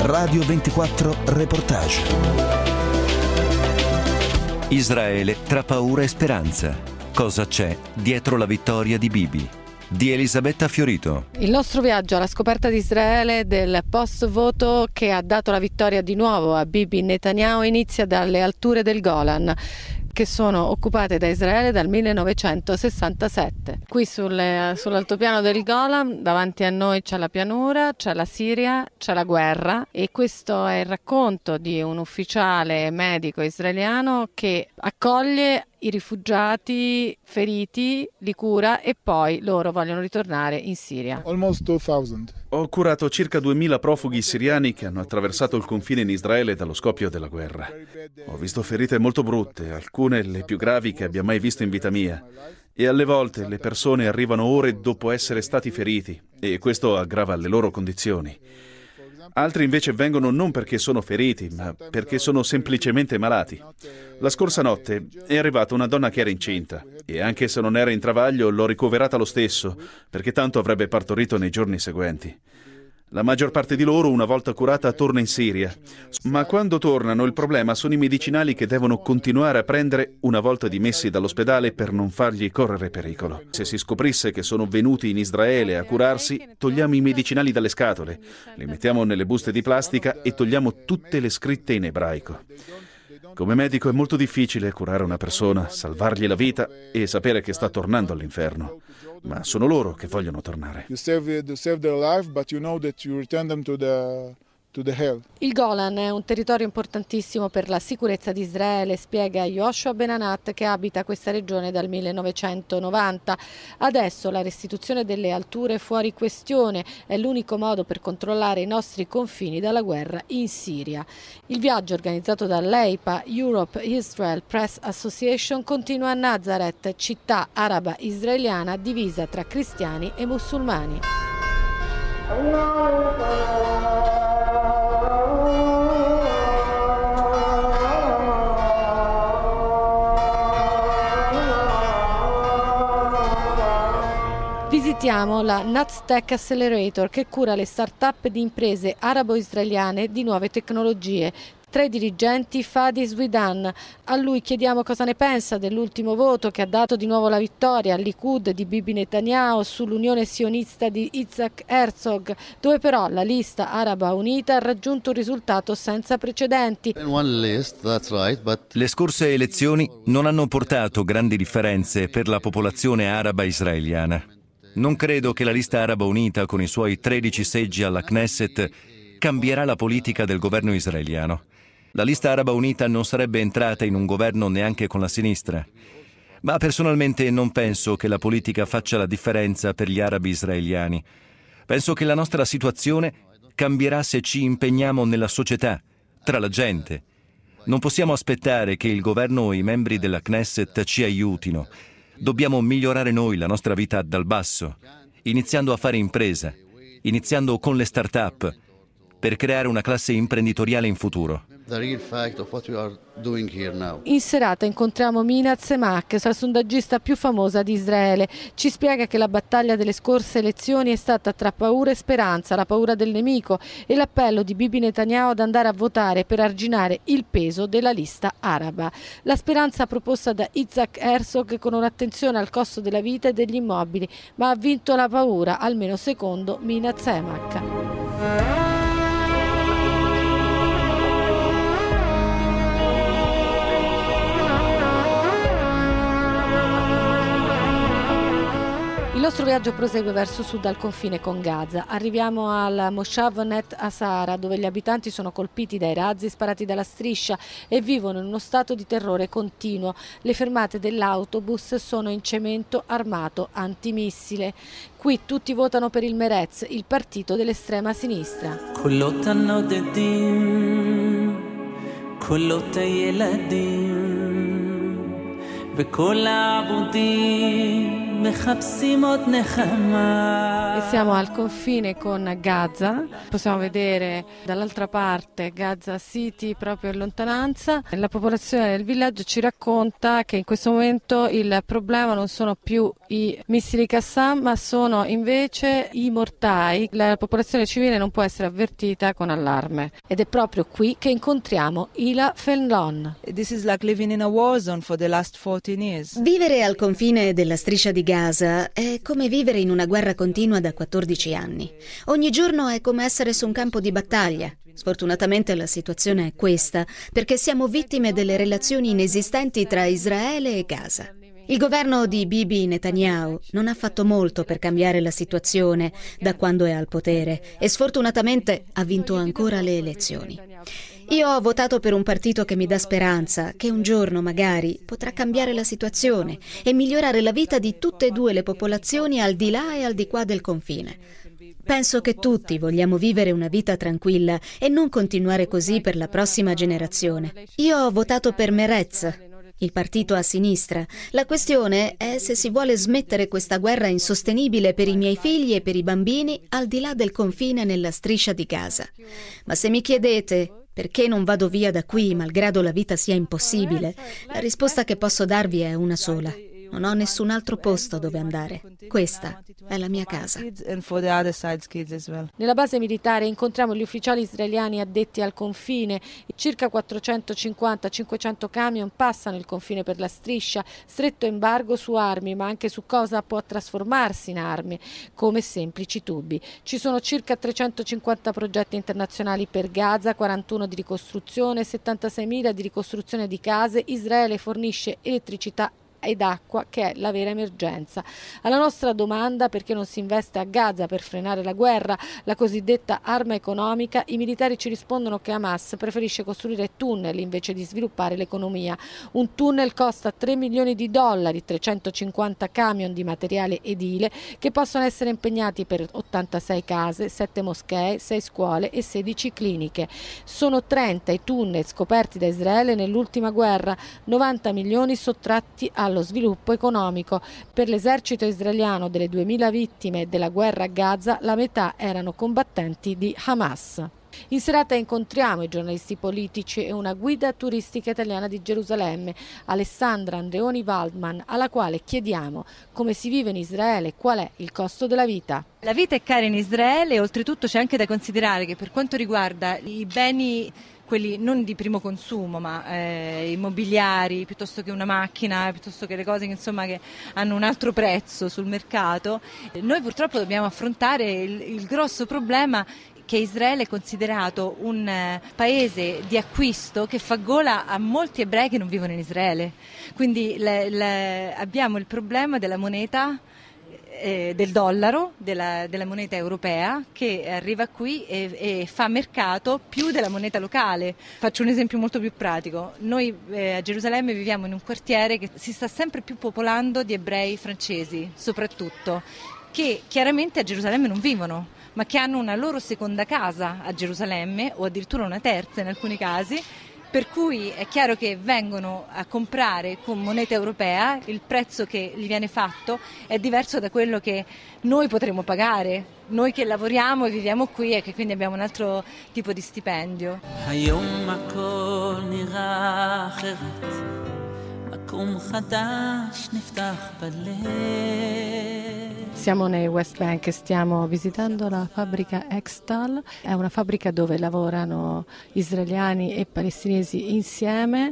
Radio 24 Reportage. Israele tra paura e speranza. Cosa c'è dietro la vittoria di Bibi? Di Elisabetta Fiorito. Il nostro viaggio alla scoperta di Israele del post-voto che ha dato la vittoria di nuovo a Bibi Netanyahu inizia dalle alture del Golan, che sono occupate da Israele dal 1967. Qui sull'altopiano del Golan, davanti a noi c'è la pianura, c'è la Siria, c'è la guerra, e questo è il racconto di un ufficiale medico israeliano che accoglie i rifugiati feriti, li cura e poi loro vogliono ritornare in Siria. Almost 2000. Ho curato circa 2000 profughi siriani che hanno attraversato il confine in Israele dallo scoppio della guerra. Ho visto ferite molto brutte, alcune le più gravi che abbia mai visto in vita mia. E alle volte le persone arrivano ore dopo essere stati feriti e questo aggrava le loro condizioni. Altri invece vengono non perché sono feriti, ma perché sono semplicemente malati. La scorsa notte è arrivata una donna che era incinta e anche se non era in travaglio l'ho ricoverata lo stesso, perché tanto avrebbe partorito nei giorni seguenti. La maggior parte di loro, una volta curata, torna in Siria, ma quando tornano il problema sono i medicinali che devono continuare a prendere una volta dimessi dall'ospedale per non fargli correre pericolo. Se si scoprisse che sono venuti in Israele a curarsi, togliamo i medicinali dalle scatole, li mettiamo nelle buste di plastica e togliamo tutte le scritte in ebraico. Come medico è molto difficile curare una persona, salvargli la vita e sapere che sta tornando all'inferno. Ma sono loro che vogliono tornare. You save their life, but you know that you return them to the hell. Il Golan è un territorio importantissimo per la sicurezza di Israele, spiega Yoshua Benanat, che abita questa regione dal 1990. Adesso la restituzione delle alture è fuori questione, è l'unico modo per controllare i nostri confini dalla guerra in Siria. Il viaggio organizzato dall'EIPA, Europe Israel Press Association, continua a Nazareth, città araba israeliana divisa tra cristiani e musulmani. Visitiamo la Naztech Accelerator, che cura le start-up di imprese arabo-israeliane di nuove tecnologie. Tra i dirigenti Fadi Swidan. A lui chiediamo cosa ne pensa dell'ultimo voto che ha dato di nuovo la vittoria al Likud di Bibi Netanyahu sull'unione sionista di Isaac Herzog, dove però la lista araba unita ha raggiunto un risultato senza precedenti. Le scorse elezioni non hanno portato grandi differenze per la popolazione araba israeliana. Non credo che la lista araba unita, con i suoi 13 seggi alla Knesset, cambierà la politica del governo israeliano. La lista araba unita non sarebbe entrata in un governo neanche con la sinistra. Ma personalmente non penso che la politica faccia la differenza per gli arabi israeliani. Penso che la nostra situazione cambierà se ci impegniamo nella società, tra la gente. Non possiamo aspettare che il governo o i membri della Knesset ci aiutino. Dobbiamo migliorare noi la nostra vita dal basso, iniziando a fare impresa, iniziando con le start-up, per creare una classe imprenditoriale in futuro. In serata incontriamo Mina Zemak, la sondaggista più famosa di Israele. Ci spiega che la battaglia delle scorse elezioni è stata tra paura e speranza, la paura del nemico e l'appello di Bibi Netanyahu ad andare a votare per arginare il peso della lista araba. La speranza proposta da Isaac Herzog con un'attenzione al costo della vita e degli immobili, ma ha vinto la paura, almeno secondo Mina Zemak. Il nostro viaggio prosegue verso sud al confine con Gaza. Arriviamo al Moshav Net Asara, dove gli abitanti sono colpiti dai razzi sparati dalla striscia e vivono in uno stato di terrore continuo. Le fermate dell'autobus sono in cemento armato antimissile. Qui tutti votano per il Meretz, il partito dell'estrema sinistra. E siamo al confine con Gaza, possiamo vedere dall'altra parte Gaza City proprio in lontananza. La popolazione del villaggio ci racconta che in questo momento il problema non sono più i missili Qassam, ma sono invece i mortai. La popolazione civile non può essere avvertita con allarme. Ed è proprio qui che incontriamo Ila Fenlon. This is like living in a war zone for the last 14 years. Vivere al confine della striscia di Gaza è come vivere in una guerra continua da 14 anni. Ogni giorno è come essere su un campo di battaglia. Sfortunatamente la situazione è questa, perché siamo vittime delle relazioni inesistenti tra Israele e Gaza. Il governo di Bibi Netanyahu non ha fatto molto per cambiare la situazione da quando è al potere e sfortunatamente ha vinto ancora le elezioni. Io ho votato per un partito che mi dà speranza, che un giorno magari potrà cambiare la situazione e migliorare la vita di tutte e due le popolazioni al di là e al di qua del confine. Penso che tutti vogliamo vivere una vita tranquilla e non continuare così per la prossima generazione. Io ho votato per Meretz, il partito a sinistra. La questione è se si vuole smettere questa guerra insostenibile per i miei figli e per i bambini al di là del confine nella striscia di Gaza. Ma se mi chiedete perché non vado via da qui malgrado la vita sia impossibile, la risposta che posso darvi è una sola. Non ho nessun altro posto dove andare. Questa è la mia casa. Nella base militare incontriamo gli ufficiali israeliani addetti al confine. Circa 450-500 camion passano il confine per la striscia. Stretto embargo su armi, ma anche su cosa può trasformarsi in armi, come semplici tubi. Ci sono circa 350 progetti internazionali per Gaza, 41 di ricostruzione, 76.000 di ricostruzione di case. Israele fornisce elettricità ed acqua, che è la vera emergenza. Alla nostra domanda perché non si investe a Gaza per frenare la guerra, la cosiddetta arma economica, i militari ci rispondono che Hamas preferisce costruire tunnel invece di sviluppare l'economia. Un tunnel costa $3 milioni, 350 camion di materiale edile che possono essere impegnati per 86 case, 7 moschee, 6 scuole e 16 cliniche. Sono 30 i tunnel scoperti da Israele nell'ultima guerra, 90 milioni sottratti allo sviluppo economico. Per l'esercito israeliano, delle 2000 vittime della guerra a Gaza, la metà erano combattenti di Hamas. In serata incontriamo i giornalisti politici e una guida turistica italiana di Gerusalemme, Alessandra Andreoni Waldman, alla quale chiediamo come si vive in Israele e qual è il costo della vita. La vita è cara in Israele e oltretutto c'è anche da considerare che per quanto riguarda i beni, quelli non di primo consumo, ma immobiliari, piuttosto che una macchina, piuttosto che le cose che, insomma, che hanno un altro prezzo sul mercato, noi purtroppo dobbiamo affrontare il grosso problema che Israele è considerato un paese di acquisto che fa gola a molti ebrei che non vivono in Israele. Quindi abbiamo il problema della moneta, del dollaro, della moneta europea, che arriva qui e fa mercato più della moneta locale. Faccio un esempio molto più pratico. Noi a Gerusalemme viviamo in un quartiere che si sta sempre più popolando di ebrei francesi, soprattutto, che chiaramente a Gerusalemme non vivono, ma che hanno una loro seconda casa a Gerusalemme, o addirittura una terza in alcuni casi, per cui è chiaro che vengono a comprare con moneta europea, il prezzo che gli viene fatto è diverso da quello che noi potremo pagare, noi che lavoriamo e viviamo qui e che quindi abbiamo un altro tipo di stipendio. Siamo nei West Bank e stiamo visitando la fabbrica Extal. È una fabbrica dove lavorano israeliani e palestinesi insieme.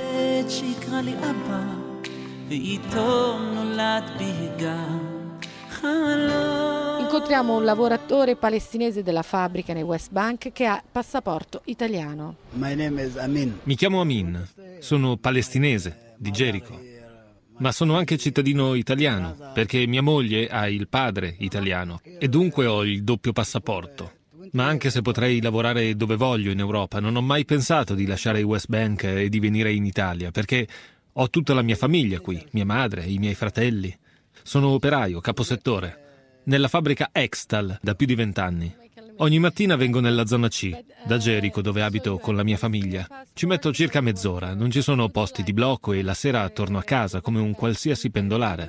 Incontriamo un lavoratore palestinese della fabbrica nei West Bank che ha passaporto italiano. Mi chiamo Amin, sono palestinese di Gerico. Ma sono anche cittadino italiano, perché mia moglie ha il padre italiano e dunque ho il doppio passaporto. Ma anche se potrei lavorare dove voglio in Europa, non ho mai pensato di lasciare il West Bank e di venire in Italia, perché ho tutta la mia famiglia qui, mia madre, i miei fratelli. Sono operaio, caposettore, nella fabbrica Extal da più di 20 anni. Ogni mattina vengo nella zona C, da Gerico, dove abito con la mia famiglia. Ci metto circa mezz'ora, non ci sono posti di blocco e la sera torno a casa come un qualsiasi pendolare.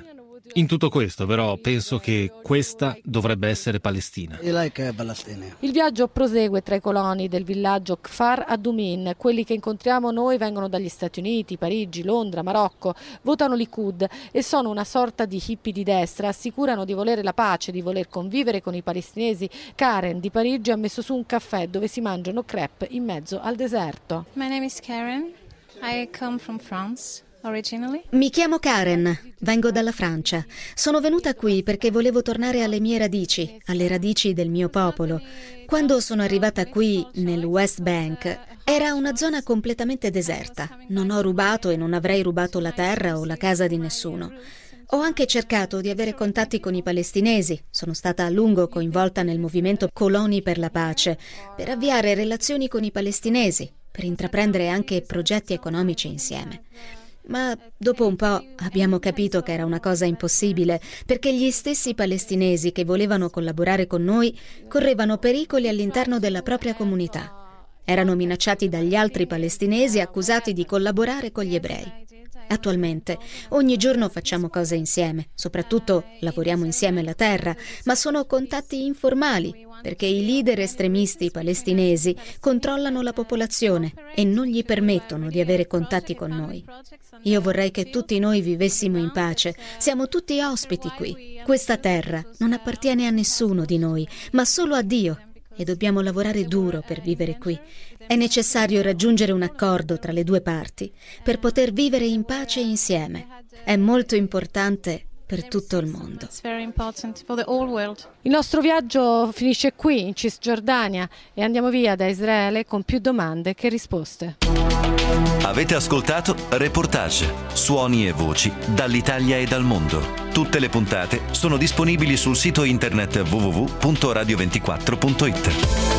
In tutto questo, però, penso che questa dovrebbe essere Palestina. Il viaggio prosegue tra i coloni del villaggio Kfar Adumin. Quelli che incontriamo noi vengono dagli Stati Uniti, Parigi, Londra, Marocco, votano Likud e sono una sorta di hippie di destra, assicurano di volere la pace, di voler convivere con i palestinesi. Karen di Parigi ha messo su un caffè dove si mangiano crepe in mezzo al deserto. My name is Karen. I come from France. Mi chiamo Karen, vengo dalla Francia. Sono venuta qui perché volevo tornare alle mie radici, alle radici del mio popolo. Quando sono arrivata qui, nel West Bank, era una zona completamente deserta. Non ho rubato e non avrei rubato la terra o la casa di nessuno. Ho anche cercato di avere contatti con i palestinesi. Sono stata a lungo coinvolta nel movimento Coloni per la Pace, per avviare relazioni con i palestinesi, per intraprendere anche progetti economici insieme. Ma dopo un po' abbiamo capito che era una cosa impossibile, perché gli stessi palestinesi che volevano collaborare con noi correvano pericoli all'interno della propria comunità. Erano minacciati dagli altri palestinesi accusati di collaborare con gli ebrei. Attualmente ogni giorno facciamo cose insieme, soprattutto lavoriamo insieme la terra, ma sono contatti informali, perché i leader estremisti palestinesi controllano la popolazione e non gli permettono di avere contatti con noi. Io vorrei che tutti noi vivessimo in pace, siamo tutti ospiti qui. Questa terra non appartiene a nessuno di noi, ma solo a Dio. E dobbiamo lavorare duro per vivere qui. È necessario raggiungere un accordo tra le due parti per poter vivere in pace insieme. È molto importante per tutto il mondo. Il nostro viaggio finisce qui, in Cisgiordania, e andiamo via da Israele con più domande che risposte. Avete ascoltato Reportage, suoni e voci dall'Italia e dal mondo. Tutte le puntate sono disponibili sul sito internet www.radio24.it.